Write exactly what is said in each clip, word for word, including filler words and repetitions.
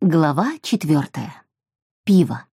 Глава четвертая. Пиво.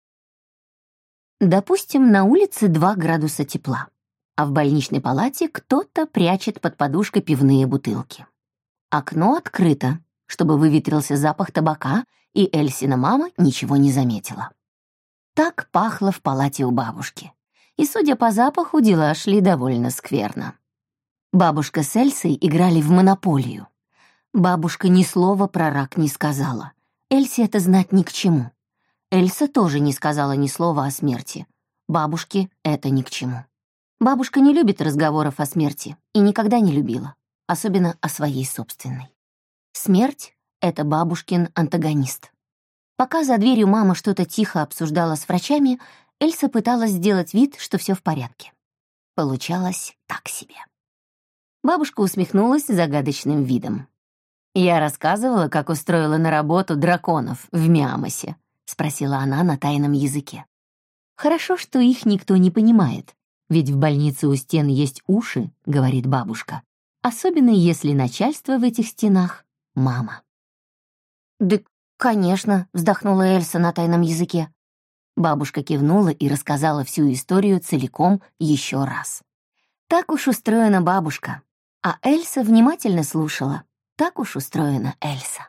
Допустим, на улице два градуса тепла, а в больничной палате кто-то прячет под подушкой пивные бутылки. Окно открыто, чтобы выветрился запах табака, и Эльсина мама ничего не заметила. Так пахло в палате у бабушки, и, судя по запаху, дела шли довольно скверно. Бабушка с Эльсой играли в монополию. Бабушка ни слова про рак не сказала. Эльсе это знать ни к чему. Эльса тоже не сказала ни слова о смерти. Бабушке это ни к чему. Бабушка не любит разговоров о смерти и никогда не любила, особенно о своей собственной. Смерть — это бабушкин антагонист. Пока за дверью мама что-то тихо обсуждала с врачами, Эльса пыталась сделать вид, что все в порядке. Получалось так себе. Бабушка усмехнулась загадочным видом. «Я рассказывала, как устроила на работу драконов в Миамосе», — спросила она на тайном языке. «Хорошо, что их никто не понимает, ведь в больнице у стен есть уши», — говорит бабушка, «особенно если начальство в этих стенах — мама». «Да, конечно», — вздохнула Эльса на тайном языке. Бабушка кивнула и рассказала всю историю целиком еще раз. Так уж устроена бабушка, а Эльса внимательно слушала. Так уж устроена Эльса.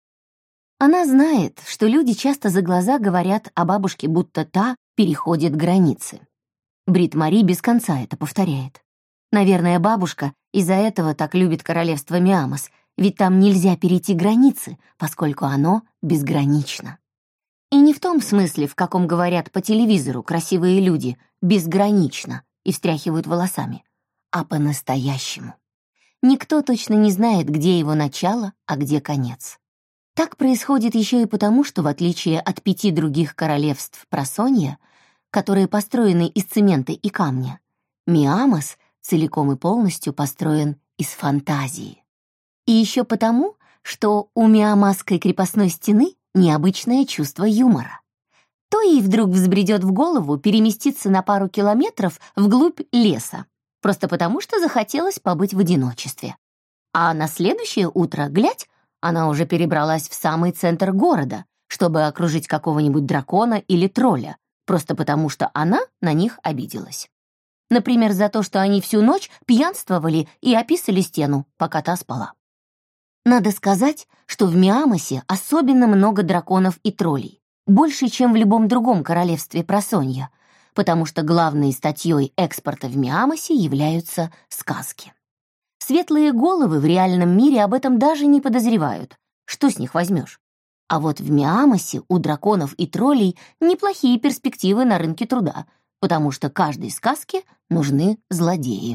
Она знает, что люди часто за глаза говорят о бабушке, будто та переходит границы. Брит Мари без конца это повторяет. Наверное, бабушка из-за этого так любит королевство Миамос, ведь там нельзя перейти границы, поскольку оно безгранично. И не в том смысле, в каком говорят по телевизору красивые люди, безгранично, и встряхивают волосами, а по-настоящему. Никто точно не знает, где его начало, а где конец. Так происходит еще и потому, что в отличие от пяти других королевств Просонья, которые построены из цемента и камня, Миамос целиком и полностью построен из фантазии. И еще потому, что у Миамосской крепостной стены необычное чувство юмора. То ей вдруг взбредет в голову переместиться на пару километров вглубь леса, просто потому что захотелось побыть в одиночестве. А на следующее утро, глядь, она уже перебралась в самый центр города, чтобы окружить какого-нибудь дракона или тролля, просто потому что она на них обиделась. Например, за то, что они всю ночь пьянствовали и описали стену, пока та спала. Надо сказать, что в Миамосе особенно много драконов и троллей, больше, чем в любом другом королевстве Просонья, потому что главной статьей экспорта в Миамосе являются сказки. Светлые головы в реальном мире об этом даже не подозревают. Что с них возьмешь? А вот в Миамосе у драконов и троллей неплохие перспективы на рынке труда, потому что каждой сказке нужны злодеи.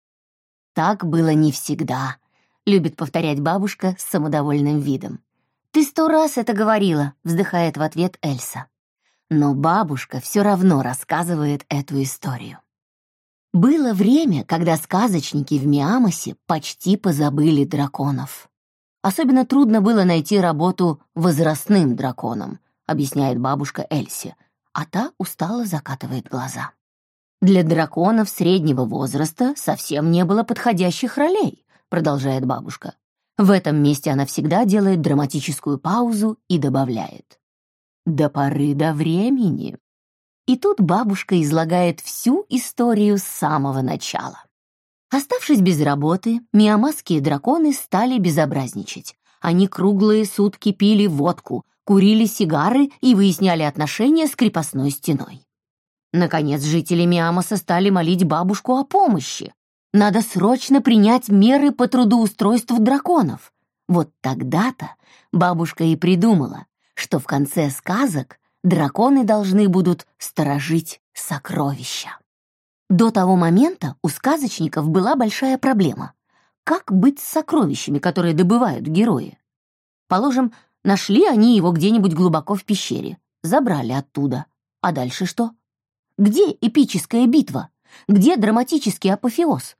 «Так было не всегда», — любит повторять бабушка с самодовольным видом. «Ты сто раз это говорила», — вздыхает в ответ Эльса. Но бабушка все равно рассказывает эту историю. Было время, когда сказочники в Миамосе почти позабыли драконов. Особенно трудно было найти работу возрастным драконам, объясняет бабушка Эльсе, а та устало закатывает глаза. Для драконов среднего возраста совсем не было подходящих ролей, продолжает бабушка. В этом месте она всегда делает драматическую паузу и добавляет: до поры до времени. И тут бабушка излагает всю историю с самого начала. Оставшись без работы, миамосские драконы стали безобразничать. Они круглые сутки пили водку, курили сигары и выясняли отношения с крепостной стеной. Наконец, жители Миамоса стали молить бабушку о помощи. Надо срочно принять меры по трудоустройству драконов. Вот тогда-то бабушка и придумала, что в конце сказок драконы должны будут сторожить сокровища. До того момента у сказочников была большая проблема. Как быть с сокровищами, которые добывают герои? Положим, нашли они его где-нибудь глубоко в пещере, забрали оттуда. А дальше что? Где эпическая битва? Где драматический апофеоз?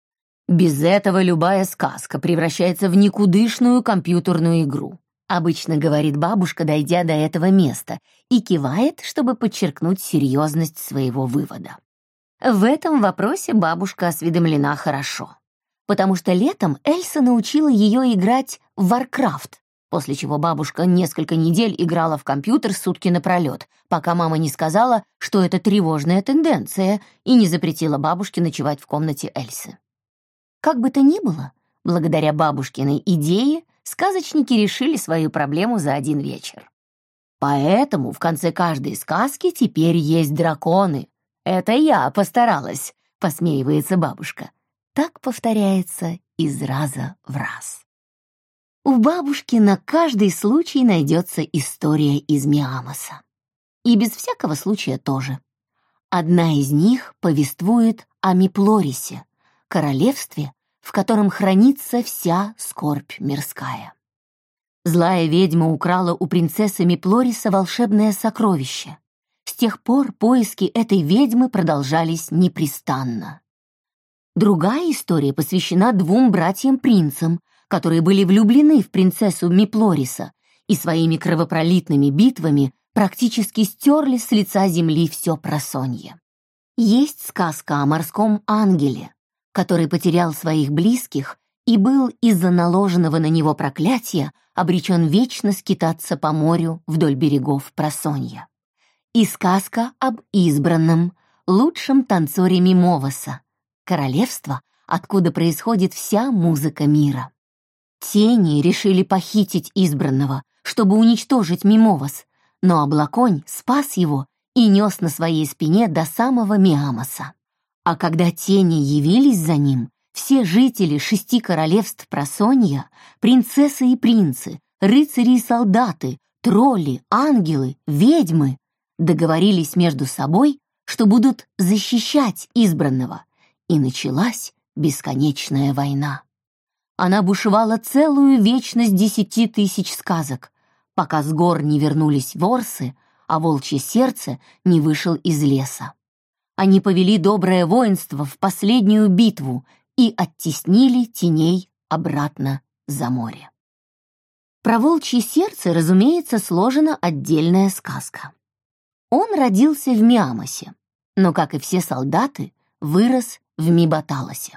Без этого любая сказка превращается в никудышную компьютерную игру. Обычно говорит бабушка, дойдя до этого места, и кивает, чтобы подчеркнуть серьезность своего вывода. В этом вопросе бабушка осведомлена хорошо, потому что летом Эльса научила ее играть в Warcraft, после чего бабушка несколько недель играла в компьютер сутки напролет, пока мама не сказала, что это тревожная тенденция, и не запретила бабушке ночевать в комнате Эльсы. Как бы то ни было, благодаря бабушкиной идее сказочники решили свою проблему за один вечер. Поэтому в конце каждой сказки теперь есть драконы. Это я постаралась, посмеивается бабушка. Так повторяется из раза в раз. У бабушки на каждый случай найдется история из Миамоса. И без всякого случая тоже. Одна из них повествует о Миплорисе, королевстве, в котором хранится вся скорбь мирская. Злая ведьма украла у принцессы Миплориса волшебное сокровище. С тех пор поиски этой ведьмы продолжались непрестанно. Другая история посвящена двум братьям-принцам, которые были влюблены в принцессу Миплориса и своими кровопролитными битвами практически стерли с лица земли все просонье. Есть сказка о морском ангеле, который потерял своих близких и был из-за наложенного на него проклятия обречен вечно скитаться по морю вдоль берегов просонья. И сказка об избранном, лучшем танцоре Мимовоса, королевство, откуда происходит вся музыка мира. Тени решили похитить избранного, чтобы уничтожить Мимовос, но Облаконь спас его и нес на своей спине до самого Миамоса. А когда тени явились за ним, все жители шести королевств Просонья, принцессы и принцы, рыцари и солдаты, тролли, ангелы, ведьмы договорились между собой, что будут защищать избранного, и началась бесконечная война. Она бушевала целую вечность десяти тысяч сказок, пока с гор не вернулись ворсы, а волчье сердце не вышел из леса. Они повели доброе воинство в последнюю битву и оттеснили теней обратно за море. Про волчье сердце, разумеется, сложена отдельная сказка. Он родился в Миамосе, но, как и все солдаты, вырос в Мибаталосе.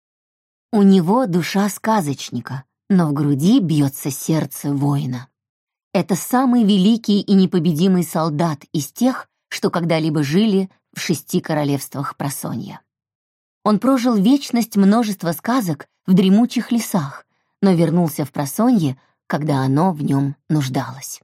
У него душа сказочника, но в груди бьется сердце воина. Это самый великий и непобедимый солдат из тех, что когда-либо жили в шести королевствах Просонья. Он прожил вечность множества сказок в дремучих лесах, но вернулся в Просонье, когда оно в нем нуждалось.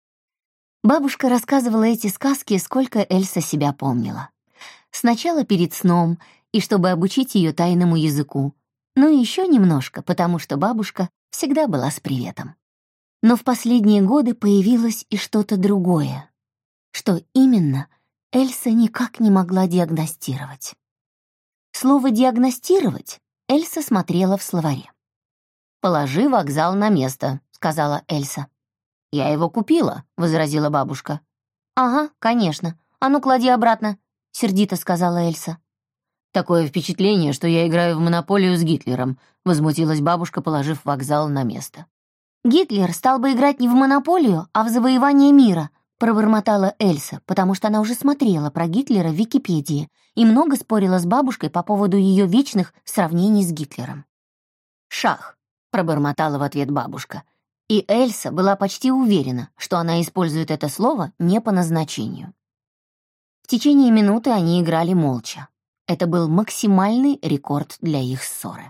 Бабушка рассказывала эти сказки, сколько Эльса себя помнила. Сначала перед сном, и чтобы обучить ее тайному языку, но еще немножко, потому что бабушка всегда была с приветом. Но в последние годы появилось и что-то другое. Что именно, Эльса никак не могла диагностировать. Слово «диагностировать» Эльса смотрела в словаре. «Положи вокзал на место», — сказала Эльса. «Я его купила», — возразила бабушка. «Ага, конечно. А ну, клади обратно», — сердито сказала Эльса. «Такое впечатление, что я играю в монополию с Гитлером», — возмутилась бабушка, положив вокзал на место. «Гитлер стал бы играть не в монополию, а в завоевание мира», — пробормотала Эльса, потому что она уже смотрела про Гитлера в Википедии и много спорила с бабушкой по поводу ее вечных сравнений с Гитлером. «Шах», — пробормотала в ответ бабушка, и Эльса была почти уверена, что она использует это слово не по назначению. В течение минуты они играли молча. Это был максимальный рекорд для их ссоры.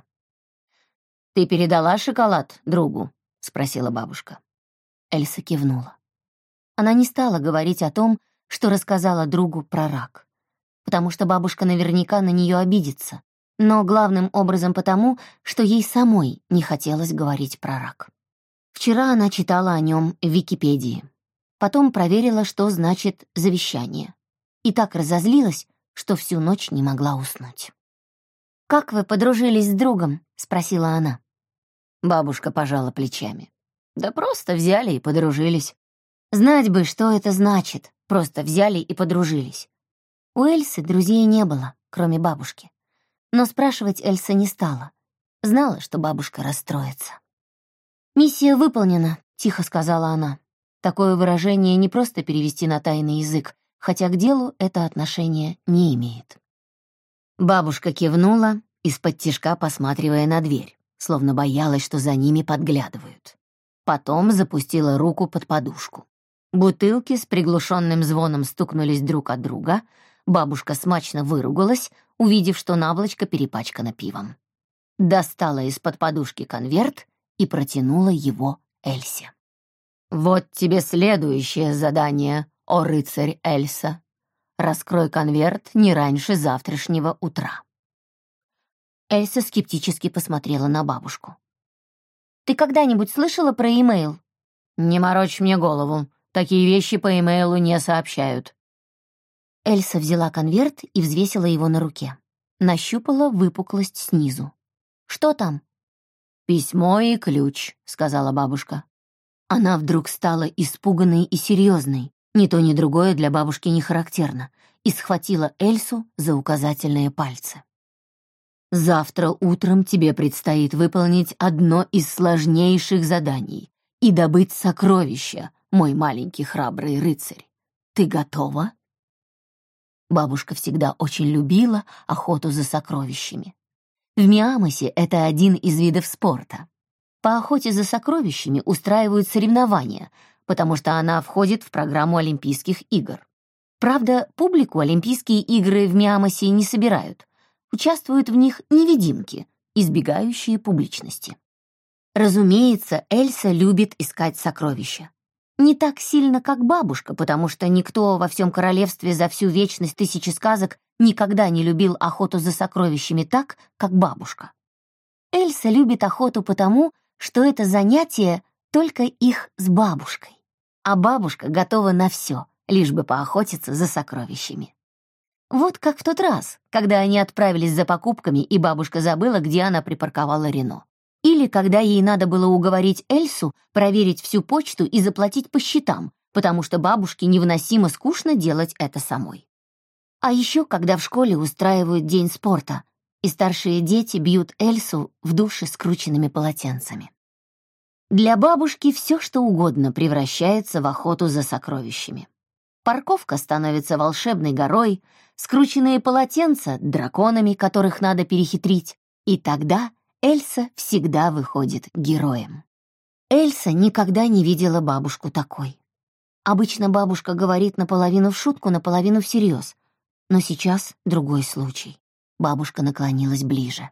«Ты передала шоколад другу?» — спросила бабушка. Эльса кивнула. Она не стала говорить о том, что рассказала другу про рак, потому что бабушка наверняка на нее обидится, но главным образом потому, что ей самой не хотелось говорить про рак. Вчера она читала о нем в Википедии, потом проверила, что значит завещание, и так разозлилась, что всю ночь не могла уснуть. «Как вы подружились с другом?» — спросила она. Бабушка пожала плечами. «Да просто взяли и подружились. Знать бы, что это значит, просто взяли и подружились». У Эльсы друзей не было, кроме бабушки. Но спрашивать Эльса не стала. Знала, что бабушка расстроится. «Миссия выполнена», — тихо сказала она. Такое выражение не просто перевести на тайный язык, хотя к делу это отношение не имеет. Бабушка кивнула, из-под тишка посматривая на дверь, словно боялась, что за ними подглядывают. Потом запустила руку под подушку. Бутылки с приглушенным звоном стукнулись друг от друга. Бабушка смачно выругалась, увидев, что наволочка перепачкана пивом. Достала из-под подушки конверт и протянула его Эльсе. «Вот тебе следующее задание, о рыцарь Эльса. Раскрой конверт не раньше завтрашнего утра». Эльса скептически посмотрела на бабушку. «Ты когда-нибудь слышала про имейл?» «Не морочь мне голову. Такие вещи по имейлу не сообщают». Эльса взяла конверт и взвесила его на руке. Нащупала выпуклость снизу. «Что там?» «Письмо и ключ», — сказала бабушка. Она вдруг стала испуганной и серьезной, ни то ни другое для бабушки не характерно, и схватила Эльсу за указательные пальцы. «Завтра утром тебе предстоит выполнить одно из сложнейших заданий и добыть сокровища, мой маленький храбрый рыцарь. Ты готова?» Бабушка всегда очень любила охоту за сокровищами. В Миамосе это один из видов спорта. По охоте за сокровищами устраивают соревнования, потому что она входит в программу Олимпийских игр. Правда, публику Олимпийские игры в Миамосе не собирают. Участвуют в них невидимки, избегающие публичности. Разумеется, Эльса любит искать сокровища. Не так сильно, как бабушка, потому что никто во всем королевстве за всю вечность тысячи сказок никогда не любил охоту за сокровищами так, как бабушка. Эльса любит охоту потому, что это занятие только их с бабушкой, а бабушка готова на все, лишь бы поохотиться за сокровищами. Вот как в тот раз, когда они отправились за покупками, и бабушка забыла, где она припарковала Рено. Или когда ей надо было уговорить Эльсу проверить всю почту и заплатить по счетам, потому что бабушке невыносимо скучно делать это самой. А еще когда в школе устраивают день спорта, и старшие дети бьют Эльсу в душе скрученными полотенцами. Для бабушки все, что угодно, превращается в охоту за сокровищами. Парковка становится волшебной горой, скрученные полотенца — драконами, которых надо перехитрить, и тогда Эльса всегда выходит героем. Эльса никогда не видела бабушку такой. Обычно бабушка говорит наполовину в шутку, наполовину всерьез, но сейчас другой случай. Бабушка наклонилась ближе.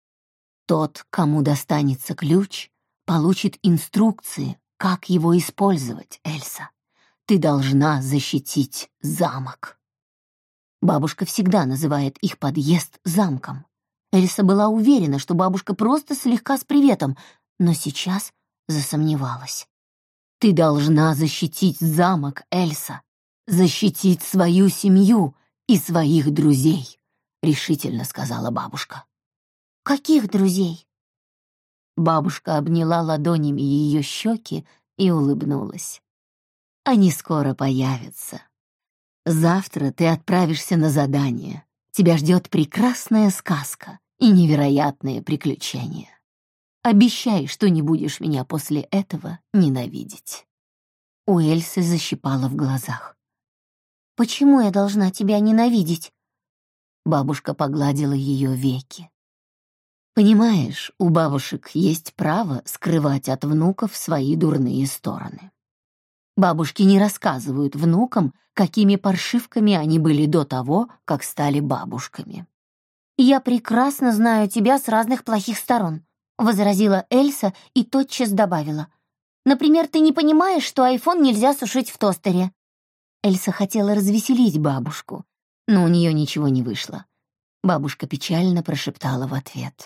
Тот, кому достанется ключ, получит инструкции, как его использовать, Эльса. Ты должна защитить замок. Бабушка всегда называет их подъезд замком. Эльса была уверена, что бабушка просто слегка с приветом, но сейчас засомневалась. Ты должна защитить замок, Эльса. Защитить свою семью и своих друзей, решительно сказала бабушка. Каких друзей? Бабушка обняла ладонями ее щеки и улыбнулась. Они скоро появятся. Завтра ты отправишься на задание. Тебя ждет прекрасная сказка и невероятные приключения. Обещай, что не будешь меня после этого ненавидеть. У Эльсы защипало в глазах. Почему я должна тебя ненавидеть? Бабушка погладила ее веки. Понимаешь, у бабушек есть право скрывать от внуков свои дурные стороны. Бабушки не рассказывают внукам, какими паршивками они были до того, как стали бабушками. «Я прекрасно знаю тебя с разных плохих сторон», — возразила Эльса и тотчас добавила. «Например, ты не понимаешь, что айфон нельзя сушить в тостере». Эльса хотела развеселить бабушку, но у нее ничего не вышло. Бабушка печально прошептала в ответ.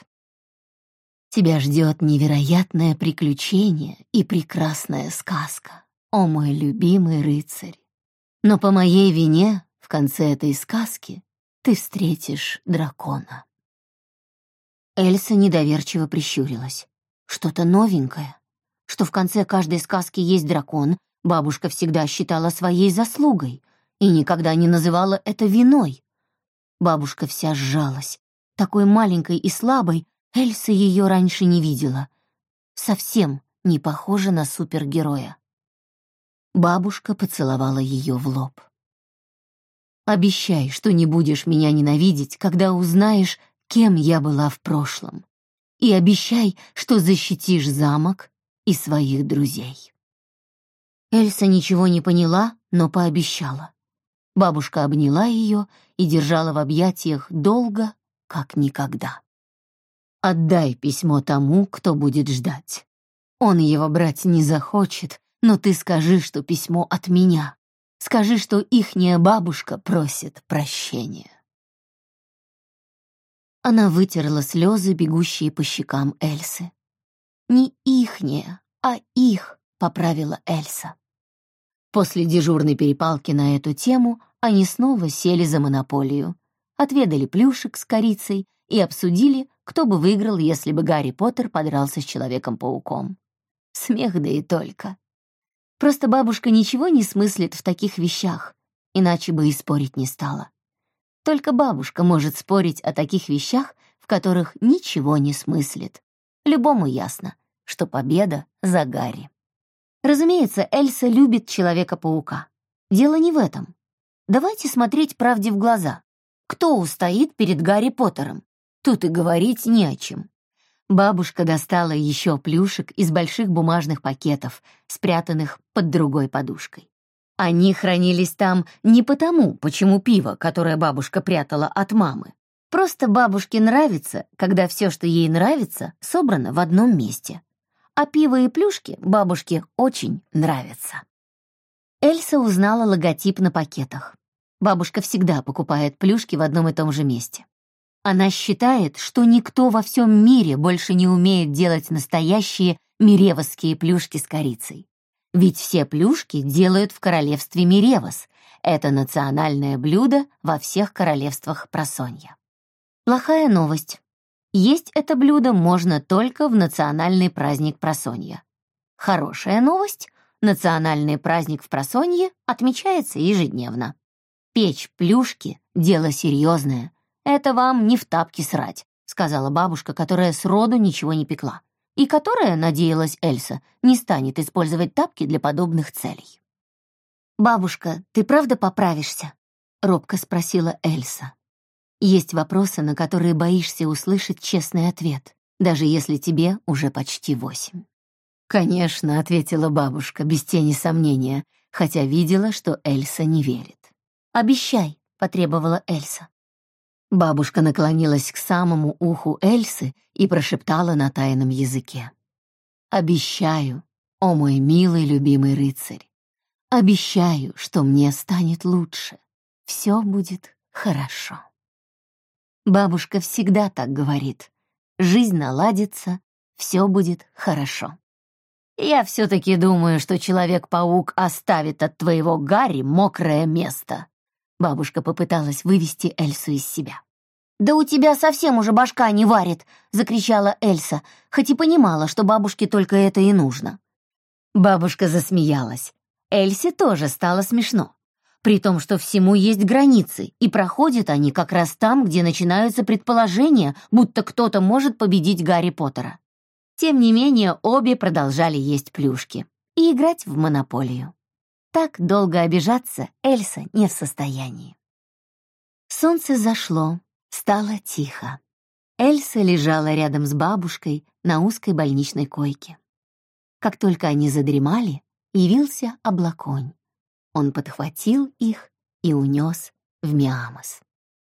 «Тебя ждет невероятное приключение и прекрасная сказка, о мой любимый рыцарь. Но по моей вине в конце этой сказки ты встретишь дракона». Эльса недоверчиво прищурилась. Что-то новенькое. Что в конце каждой сказки есть дракон, бабушка всегда считала своей заслугой и никогда не называла это виной. Бабушка вся сжалась. Такой маленькой и слабой Эльса ее раньше не видела. Совсем не похожа на супергероя. Бабушка поцеловала ее в лоб. «Обещай, что не будешь меня ненавидеть, когда узнаешь, кем я была в прошлом. И обещай, что защитишь замок и своих друзей. Эльса ничего не поняла, но пообещала. Бабушка обняла ее и держала в объятиях долго, как никогда. «Отдай письмо тому, кто будет ждать. Он его брать не захочет, но ты скажи, что письмо от меня. Скажи, что ихняя бабушка просит прощения». Она вытерла слезы, бегущие по щекам Эльсы. «Не ихняя, а их», — поправила Эльса. После дежурной перепалки на эту тему они снова сели за монополию, отведали плюшек с корицей и обсудили, кто бы выиграл, если бы Гарри Поттер подрался с Человеком-пауком. Смех да и только. Просто бабушка ничего не смыслит в таких вещах, иначе бы и спорить не стала. Только бабушка может спорить о таких вещах, в которых ничего не смыслит. Любому ясно, что победа за Гарри. Разумеется, Эльса любит Человека-паука. Дело не в этом. Давайте смотреть правде в глаза. Кто устоит перед Гарри Поттером? Тут и говорить не о чем. Бабушка достала еще плюшек из больших бумажных пакетов, спрятанных под другой подушкой. Они хранились там не потому, почему пиво, которое бабушка прятала от мамы. Просто бабушке нравится, когда все, что ей нравится, собрано в одном месте. А пиво и плюшки бабушке очень нравятся. Эльса узнала логотип на пакетах. Бабушка всегда покупает плюшки в одном и том же месте. Она считает, что никто во всем мире больше не умеет делать настоящие миревосские плюшки с корицей. Ведь все плюшки делают в королевстве Миревос. Это национальное блюдо во всех королевствах Просонья. Плохая новость. Есть это блюдо можно только в национальный праздник Просонья. Хорошая новость. Национальный праздник в Просонье отмечается ежедневно. Печь плюшки — дело серьезное. Это вам не в тапки срать, сказала бабушка, которая сроду ничего не пекла. И которая, надеялась Эльса, не станет использовать тапки для подобных целей. «Бабушка, ты правда поправишься?» — робко спросила Эльса. Есть вопросы, на которые боишься услышать честный ответ, даже если тебе уже почти восемь. «Конечно», — ответила бабушка, без тени сомнения, хотя видела, что Эльса не верит. «Обещай», — потребовала Эльса. Бабушка наклонилась к самому уху Эльсы и прошептала на тайном языке. «Обещаю, о мой милый любимый рыцарь, обещаю, что мне станет лучше. Все будет хорошо». Бабушка всегда так говорит. Жизнь наладится, все будет хорошо. Я все-таки думаю, что Человек-паук оставит от твоего Гарри мокрое место. Бабушка попыталась вывести Эльсу из себя. «Да у тебя совсем уже башка не варит!» — закричала Эльса, хоть и понимала, что бабушке только это и нужно. Бабушка засмеялась. Эльсе тоже стало смешно. При том, что всему есть границы, и проходят они как раз там, где начинаются предположения, будто кто-то может победить Гарри Поттера. Тем не менее, обе продолжали есть плюшки и играть в монополию. Так долго обижаться Эльса не в состоянии. Солнце зашло, стало тихо. Эльса лежала рядом с бабушкой на узкой больничной койке. Как только они задремали, явился Облаконь. Он подхватил их и унес в Миамос.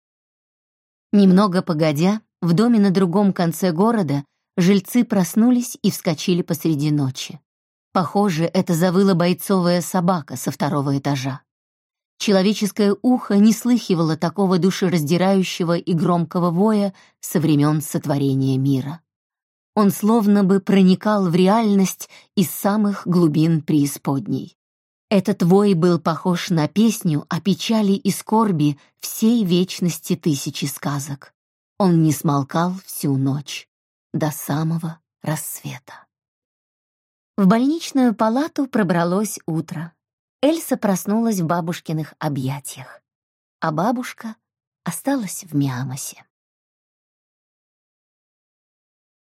Немного погодя, в доме на другом конце города жильцы проснулись и вскочили посреди ночи. Похоже, это завыла бойцовая собака со второго этажа. Человеческое ухо не слыхивало такого душераздирающего и громкого воя со времен сотворения мира. Он словно бы проникал в реальность из самых глубин преисподней. Этот вой был похож на песню о печали и скорби всей вечности тысячи сказок. Он не смолкал всю ночь, до самого рассвета. В больничную палату пробралось утро. Эльса проснулась в бабушкиных объятиях, а бабушка осталась в Миамосе.